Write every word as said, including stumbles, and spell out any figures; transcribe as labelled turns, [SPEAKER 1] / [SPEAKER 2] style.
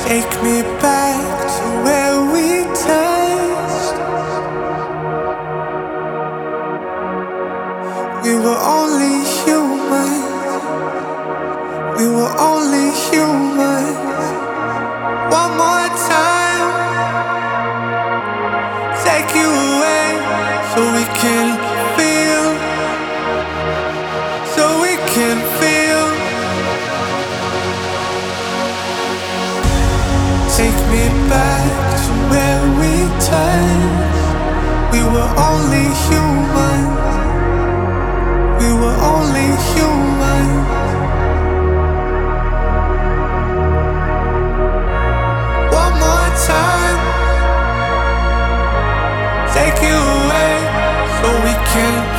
[SPEAKER 1] Take me back to where we touched. We were only human. We were only human. One more time, take you away so we can feel, so we can feel. Take me back to where we touched. We were only human. We were only human. One more time, take you away so we can